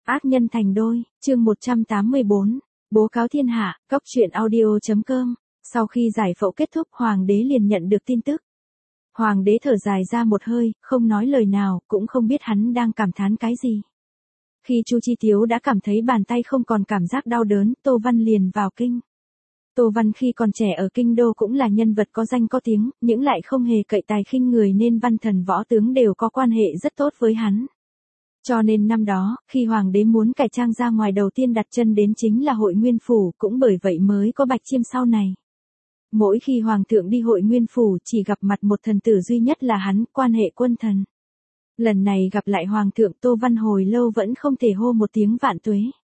Ác nhân thành đôi, chương 184, bố cáo thiên hạ, cóc truyện audio.com. Sau khi giải phẫu kết thúc, hoàng đế liền nhận được tin tức. Hoàng đế thở dài ra một hơi, không nói lời nào, cũng không biết hắn đang cảm thán cái gì. Khi Chu Chi Tiếu đã cảm thấy bàn tay không còn cảm giác đau đớn, Tô Văn liền vào kinh. Tô Văn khi còn trẻ ở kinh đô cũng là nhân vật có danh có tiếng, những lại không hề cậy tài khinh người nên văn thần võ tướng đều có quan hệ rất tốt với hắn. Cho nên năm đó, khi hoàng đế muốn cải trang ra ngoài đầu tiên đặt chân đến chính là Hội Nguyên Phủ, cũng bởi vậy mới có Bạch Chiêm sau này. Mỗi khi hoàng thượng đi Hội Nguyên Phủ chỉ gặp mặt một thần tử duy nhất là hắn, quan hệ quân thần. Lần này gặp lại hoàng thượng, Tô Văn hồi lâu vẫn không thể hô một tiếng vạn tuế.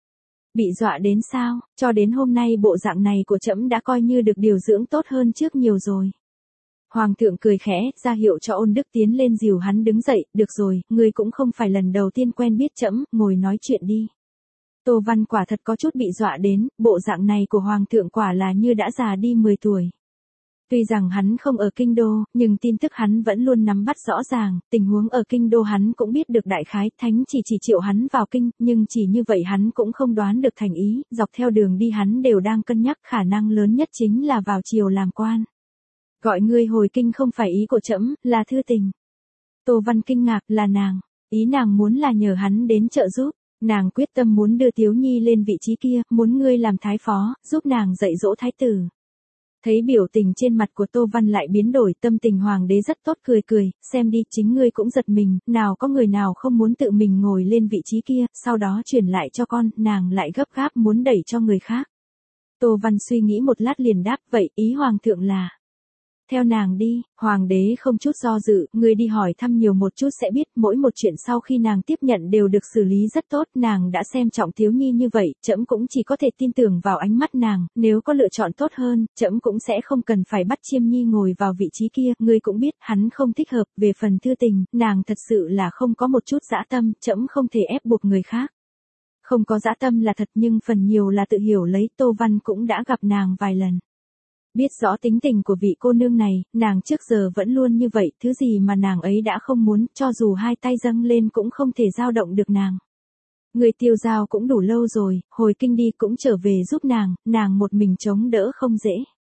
Bị dọa đến sao, cho đến hôm nay bộ dạng này của trẫm đã coi như được điều dưỡng tốt hơn trước nhiều rồi. Hoàng thượng cười khẽ, ra hiệu cho Ôn Đức tiến lên dìu hắn đứng dậy, được rồi, ngươi cũng không phải lần đầu tiên quen biết trẫm, ngồi nói chuyện đi. Tô Văn quả thật có chút bị dọa đến, bộ dạng này của Hoàng thượng quả là như đã già đi 10 tuổi. Tuy rằng hắn không ở kinh đô, nhưng tin tức hắn vẫn luôn nắm bắt rõ ràng, tình huống ở kinh đô hắn cũng biết được đại khái, thánh chỉ triệu hắn vào kinh, nhưng chỉ như vậy hắn cũng không đoán được thành ý, dọc theo đường đi hắn đều đang cân nhắc khả năng lớn nhất chính là vào triều làm quan. Gọi ngươi hồi kinh không phải ý của trẫm, là thư tình. Tô Văn kinh ngạc, là nàng, ý nàng muốn là nhờ hắn đến trợ giúp, nàng quyết tâm muốn đưa Tiếu Nhi lên vị trí kia, muốn ngươi làm thái phó, giúp nàng dạy dỗ thái tử. Thấy biểu tình trên mặt của Tô Văn lại biến đổi, tâm tình hoàng đế rất tốt, cười cười, xem đi, chính ngươi cũng giật mình, nào có người nào không muốn tự mình ngồi lên vị trí kia, sau đó chuyển lại cho con, nàng lại gấp gáp muốn đẩy cho người khác. Tô Văn suy nghĩ một lát liền đáp, vậy ý hoàng thượng là theo nàng đi. Hoàng đế không chút do dự, ngươi đi hỏi thăm nhiều một chút sẽ biết, mỗi một chuyện sau khi nàng tiếp nhận đều được xử lý rất tốt, nàng đã xem trọng Tiếu Nhi như vậy, trẫm cũng chỉ có thể tin tưởng vào ánh mắt nàng, nếu có lựa chọn tốt hơn, trẫm cũng sẽ không cần phải bắt Chiêm Nhi ngồi vào vị trí kia, ngươi cũng biết, hắn không thích hợp, về phần thư tình, nàng thật sự là không có một chút dã tâm, trẫm không thể ép buộc người khác. Không có dã tâm là thật nhưng phần nhiều là tự hiểu lấy, Tô Văn cũng đã gặp nàng vài lần. Biết rõ tính tình của vị cô nương này, nàng trước giờ vẫn luôn như vậy, thứ gì mà nàng ấy đã không muốn, cho dù hai tay dâng lên cũng không thể dao động được nàng. Người tiêu dao cũng đủ lâu rồi, hồi kinh đi cũng trở về giúp nàng một mình chống đỡ không dễ.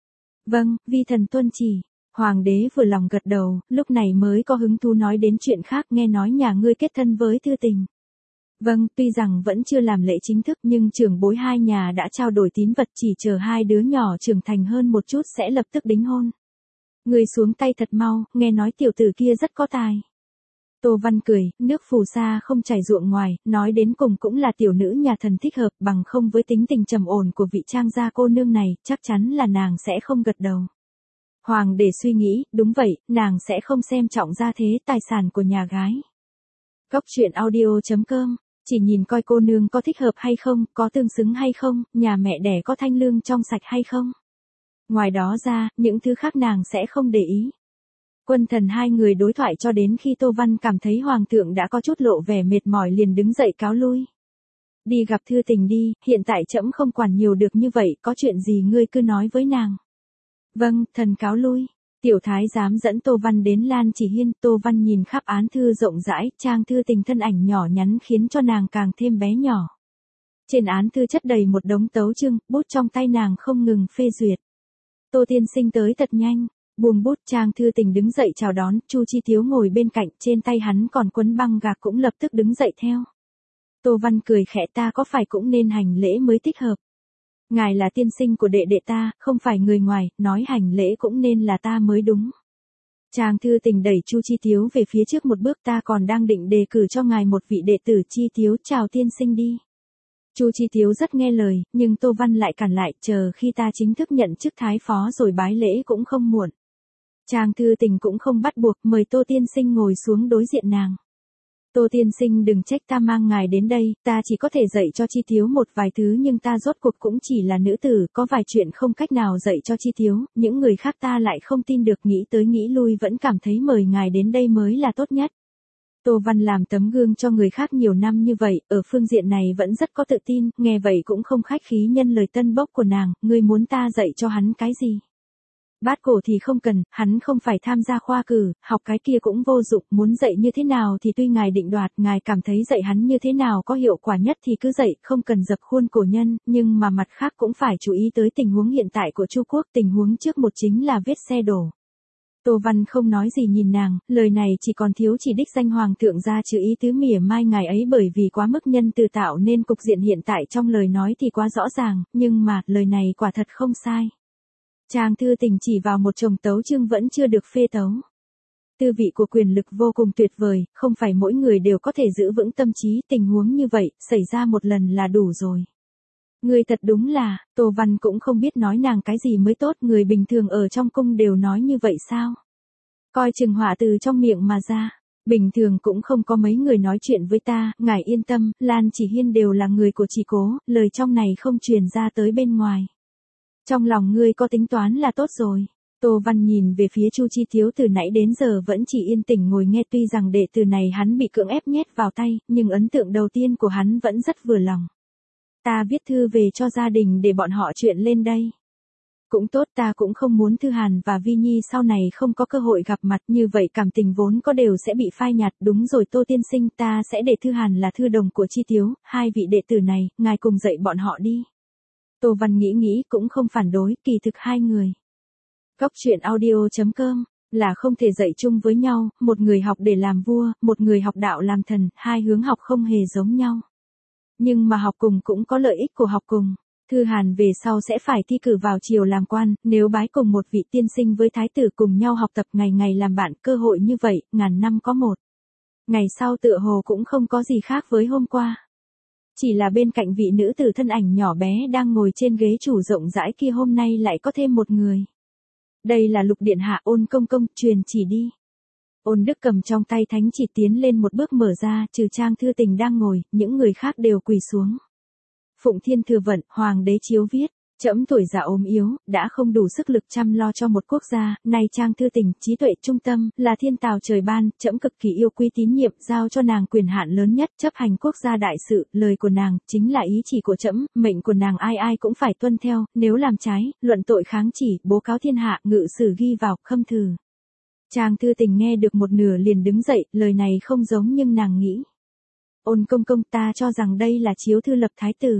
Vâng, vi thần tuân chỉ. Hoàng đế vừa lòng gật đầu, lúc này mới có hứng thú nói đến chuyện khác, nghe nói nhà ngươi kết thân với thư tình. Vâng, tuy rằng vẫn chưa làm lễ chính thức nhưng trưởng bối hai nhà đã trao đổi tín vật, chỉ chờ hai đứa nhỏ trưởng thành hơn một chút sẽ lập tức đính hôn. Người xuống tay thật mau, nghe nói tiểu tử kia rất có tài. Tô Văn cười, nước phù sa không chảy ruộng ngoài, nói đến cùng cũng là tiểu nữ nhà thần thích hợp, bằng không với tính tình trầm ổn của vị trang gia cô nương này, chắc chắn là nàng sẽ không gật đầu. Hoàng để suy nghĩ, đúng vậy, nàng sẽ không xem trọng gia thế tài sản của nhà gái. Cóc truyện audio.com. Chỉ nhìn coi cô nương có thích hợp hay không, có tương xứng hay không, nhà mẹ đẻ có thanh lương trong sạch hay không. Ngoài đó ra, những thứ khác nàng sẽ không để ý. Quân thần hai người đối thoại cho đến khi Tô Văn cảm thấy hoàng thượng đã có chút lộ vẻ mệt mỏi liền đứng dậy cáo lui. Đi gặp thư tình đi, hiện tại trẫm không quản nhiều được như vậy, có chuyện gì ngươi cứ nói với nàng. Vâng, thần cáo lui. Tiểu thái giám dẫn Tô Văn đến Lan Chỉ Hiên, Tô Văn nhìn khắp án thư rộng rãi, trang thư tình thân ảnh nhỏ nhắn khiến cho nàng càng thêm bé nhỏ. Trên án thư chất đầy một đống tấu chương, bút trong tay nàng không ngừng phê duyệt. Tô tiên sinh tới thật nhanh, buông bút, trang thư tình đứng dậy chào đón, Chu Chi Tiếu ngồi bên cạnh, trên tay hắn còn quấn băng gạc cũng lập tức đứng dậy theo. Tô Văn cười khẽ, ta có phải cũng nên hành lễ mới thích hợp. Ngài là tiên sinh của đệ đệ ta, không phải người ngoài, nói hành lễ cũng nên là ta mới đúng. Trang thư tình đẩy Chu Chi Tiếu về phía trước một bước, ta còn đang định đề cử cho ngài một vị đệ tử, Chi Tiếu chào tiên sinh đi. Chu Chi Tiếu rất nghe lời, nhưng Tô Văn lại cản lại, chờ khi ta chính thức nhận chức thái phó rồi bái lễ cũng không muộn. Trang thư tình cũng không bắt buộc, mời Tô tiên sinh ngồi xuống đối diện nàng. Tô tiên sinh đừng trách ta mang ngài đến đây, ta chỉ có thể dạy cho Chi Tiếu một vài thứ nhưng ta rốt cuộc cũng chỉ là nữ tử, có vài chuyện không cách nào dạy cho Chi Tiếu, những người khác ta lại không tin được, nghĩ tới nghĩ lui vẫn cảm thấy mời ngài đến đây mới là tốt nhất. Tô Văn làm tấm gương cho người khác nhiều năm như vậy, ở phương diện này vẫn rất có tự tin, nghe vậy cũng không khách khí nhân lời tân bốc của nàng, ngươi muốn ta dạy cho hắn cái gì? Bát cổ thì không cần, hắn không phải tham gia khoa cử, học cái kia cũng vô dụng, muốn dạy như thế nào thì tuy ngài định đoạt, ngài cảm thấy dạy hắn như thế nào có hiệu quả nhất thì cứ dạy, không cần dập khuôn cổ nhân, nhưng mà mặt khác cũng phải chú ý tới tình huống hiện tại của Chu Quốc, tình huống trước một chính là vết xe đổ. Tô Văn không nói gì nhìn nàng, lời này chỉ còn thiếu chỉ đích danh hoàng thượng ra chứ ý tứ mỉa mai ngài ấy bởi vì quá mức nhân từ tạo nên cục diện hiện tại trong lời nói thì quá rõ ràng, nhưng mà lời này quả thật không sai. Trang Thư Tình chỉ vào một chồng tấu chương vẫn chưa được phê tấu. Tư vị của quyền lực vô cùng tuyệt vời, không phải mỗi người đều có thể giữ vững tâm trí, tình huống như vậy, xảy ra một lần là đủ rồi. Người thật đúng là, Tô Văn cũng không biết nói nàng cái gì mới tốt, người bình thường ở trong cung đều nói như vậy sao? Coi chừng họa từ trong miệng mà ra. Bình thường cũng không có mấy người nói chuyện với ta, ngài yên tâm, Lan Chỉ Hiên đều là người của Chỉ Cố, lời trong này không truyền ra tới bên ngoài. Trong lòng ngươi có tính toán là tốt rồi. Tô Văn nhìn về phía Chu Chi Thiếu từ nãy đến giờ vẫn chỉ yên tĩnh ngồi nghe, tuy rằng đệ tử này hắn bị cưỡng ép nhét vào tay, nhưng ấn tượng đầu tiên của hắn vẫn rất vừa lòng. Ta viết thư về cho gia đình để bọn họ chuyện lên đây. Cũng tốt, ta cũng không muốn Thư Hàn và Vi Nhi sau này không có cơ hội gặp mặt, như vậy cảm tình vốn có đều sẽ bị phai nhạt. Đúng rồi Tô tiên sinh, ta sẽ để Thư Hàn là thư đồng của Chi Thiếu, hai vị đệ tử này, ngài cùng dạy bọn họ đi. Tô Văn nghĩ cũng không phản đối, kỳ thực hai người. Góc truyện audio.com là không thể dạy chung với nhau, một người học để làm vua, một người học đạo làm thần, hai hướng học không hề giống nhau. Nhưng mà học cùng cũng có lợi ích của học cùng. Thư Hàn về sau sẽ phải thi cử vào triều làm quan, nếu bái cùng một vị tiên sinh với thái tử cùng nhau học tập ngày ngày làm bạn, cơ hội như vậy, ngàn năm có một. Ngày sau tựa hồ cũng không có gì khác với hôm qua. Chỉ là bên cạnh vị nữ tử thân ảnh nhỏ bé đang ngồi trên ghế chủ rộng rãi kia hôm nay lại có thêm một người. Đây là Lục điện hạ, Ôn công công, truyền chỉ đi. Ôn Đức cầm trong tay thánh chỉ tiến lên một bước mở ra, trừ Trang Thư Tình đang ngồi, những người khác đều quỳ xuống. Phụng Thiên Thừa Vận, Hoàng đế chiếu viết, trẫm tuổi già ốm yếu, đã không đủ sức lực chăm lo cho một quốc gia, nay Trang Thư Tình, trí tuệ trung tâm, là thiên tào trời ban, trẫm cực kỳ yêu quý tín nhiệm, giao cho nàng quyền hạn lớn nhất, chấp hành quốc gia đại sự, lời của nàng, chính là ý chỉ của trẫm, mệnh của nàng ai ai cũng phải tuân theo, nếu làm trái, luận tội kháng chỉ, bố cáo thiên hạ, ngự sử ghi vào, khâm thử. Trang Thư Tình nghe được một nửa liền đứng dậy, lời này không giống nhưng nàng nghĩ. Ôn công công, ta cho rằng đây là chiếu thư lập thái tử.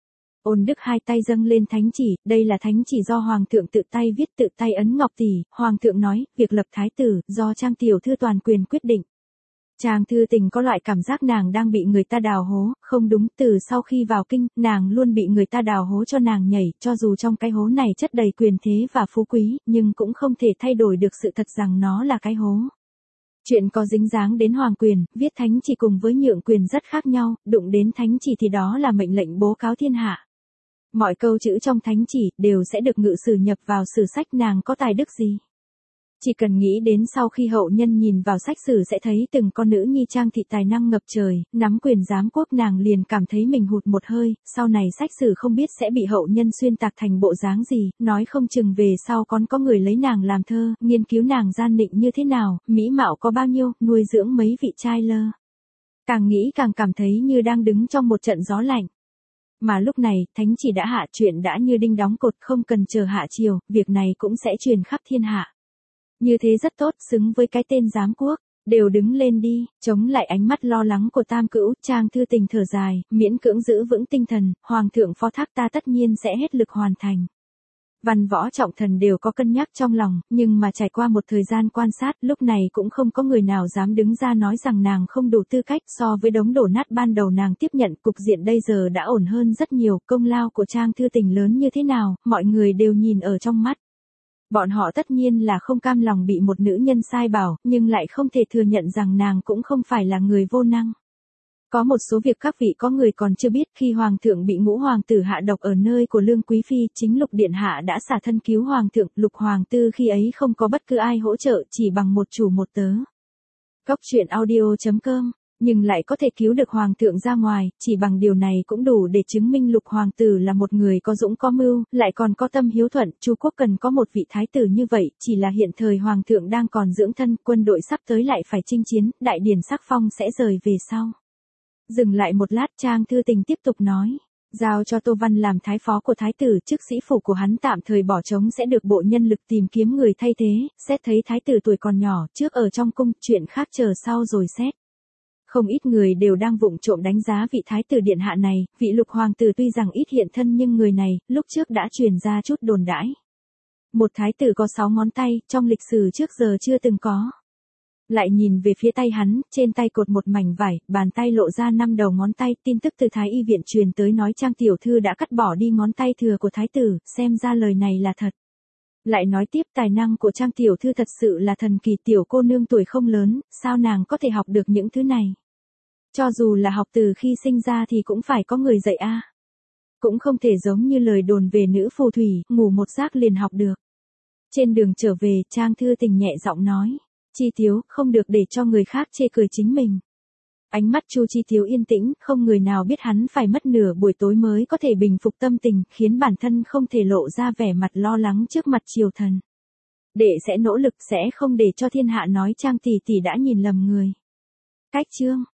Ôn Đức hai tay dâng lên thánh chỉ, đây là thánh chỉ do Hoàng thượng tự tay viết tự tay ấn ngọc tỷ, Hoàng thượng nói, việc lập thái tử, do Trang tiểu thư toàn quyền quyết định. Trang Thư Tình có loại cảm giác nàng đang bị người ta đào hố, không đúng, từ sau khi vào kinh, nàng luôn bị người ta đào hố cho nàng nhảy, cho dù trong cái hố này chất đầy quyền thế và phú quý, nhưng cũng không thể thay đổi được sự thật rằng nó là cái hố. Chuyện có dính dáng đến hoàng quyền, viết thánh chỉ cùng với nhượng quyền rất khác nhau, đụng đến thánh chỉ thì đó là mệnh lệnh bố cáo thiên hạ. Mọi câu chữ trong thánh chỉ đều sẽ được ngự sử nhập vào sử sách, nàng có tài đức gì. Chỉ cần nghĩ đến sau khi hậu nhân nhìn vào sách sử sẽ thấy từng con nữ nhi Trang thị tài năng ngập trời, nắm quyền giám quốc, nàng liền cảm thấy mình hụt một hơi, sau này sách sử không biết sẽ bị hậu nhân xuyên tạc thành bộ dáng gì, nói không chừng về sau còn có người lấy nàng làm thơ, nghiên cứu nàng gian nịnh như thế nào, mỹ mạo có bao nhiêu, nuôi dưỡng mấy vị trai lơ. Càng nghĩ càng cảm thấy như đang đứng trong một trận gió lạnh. Mà lúc này, thánh chỉ đã hạ, chuyện đã như đinh đóng cột, không cần chờ hạ triều, việc này cũng sẽ truyền khắp thiên hạ. Như thế rất tốt, xứng với cái tên giám quốc, đều đứng lên đi, chống lại ánh mắt lo lắng của Tam Cữu. Trang Thư Tình thở dài, miễn cưỡng giữ vững tinh thần, Hoàng thượng phó thác ta tất nhiên sẽ hết lực hoàn thành. Văn võ trọng thần đều có cân nhắc trong lòng, nhưng mà trải qua một thời gian quan sát, lúc này cũng không có người nào dám đứng ra nói rằng nàng không đủ tư cách. So với đống đổ nát ban đầu nàng tiếp nhận, cục diện bây giờ đã ổn hơn rất nhiều, công lao của Trang Thư Tình lớn như thế nào, mọi người đều nhìn ở trong mắt. Bọn họ tất nhiên là không cam lòng bị một nữ nhân sai bảo, nhưng lại không thể thừa nhận rằng nàng cũng không phải là người vô năng. Có một số việc các vị có người còn chưa biết, khi Hoàng thượng bị Ngũ hoàng tử hạ độc ở nơi của Lương Quý Phi, chính Lục điện hạ đã xả thân cứu Hoàng thượng. Lục hoàng tư khi ấy không có bất cứ ai hỗ trợ, chỉ bằng một chủ một tớ. Góc truyện audio.com nhưng lại có thể cứu được Hoàng thượng ra ngoài, chỉ bằng điều này cũng đủ để chứng minh Lục hoàng tử là một người có dũng có mưu, lại còn có tâm hiếu thuận. Chu quốc cần có một vị thái tử như vậy, chỉ là hiện thời Hoàng thượng đang còn dưỡng thân, quân đội sắp tới lại phải chinh chiến, đại điển sắc phong sẽ rời về sau. Dừng lại một lát, Trang Thư Tình tiếp tục nói. Giao cho Tô Văn làm thái phó của thái tử, chức sĩ phủ của hắn tạm thời bỏ trống sẽ được bộ nhân lực tìm kiếm người thay thế, xét thấy thái tử tuổi còn nhỏ, trước ở trong cung, chuyện khác chờ sau rồi xét. Không ít người đều đang vụng trộm đánh giá vị thái tử điện hạ này, vị lục hoàng tử tuy rằng ít hiện thân nhưng người này, lúc trước đã truyền ra chút đồn đãi. Một thái tử có 6 ngón tay, trong lịch sử trước giờ chưa từng có. Lại nhìn về phía tay hắn, trên tay cột một mảnh vải, bàn tay lộ ra 5 đầu ngón tay, tin tức từ thái y viện truyền tới nói Trang tiểu thư đã cắt bỏ đi ngón tay thừa của thái tử, xem ra lời này là thật. Lại nói tiếp tài năng của Trang tiểu thư thật sự là thần kỳ, tiểu cô nương tuổi không lớn, sao nàng có thể học được những thứ này? Cho dù là học từ khi sinh ra thì cũng phải có người dạy a. Cũng không thể giống như lời đồn về nữ phù thủy, ngủ một giấc liền học được. Trên đường trở về, Trang Thư Tình nhẹ giọng nói, Chi Tiếu, không được để cho người khác chê cười chính mình. Ánh mắt Chu Chi Tiếu yên tĩnh, không người nào biết hắn phải mất nửa buổi tối mới có thể bình phục tâm tình, khiến bản thân không thể lộ ra vẻ mặt lo lắng trước mặt triều thần. Đệ sẽ nỗ lực, sẽ không để cho thiên hạ nói Trang tỷ tỷ đã nhìn lầm người. Cách chương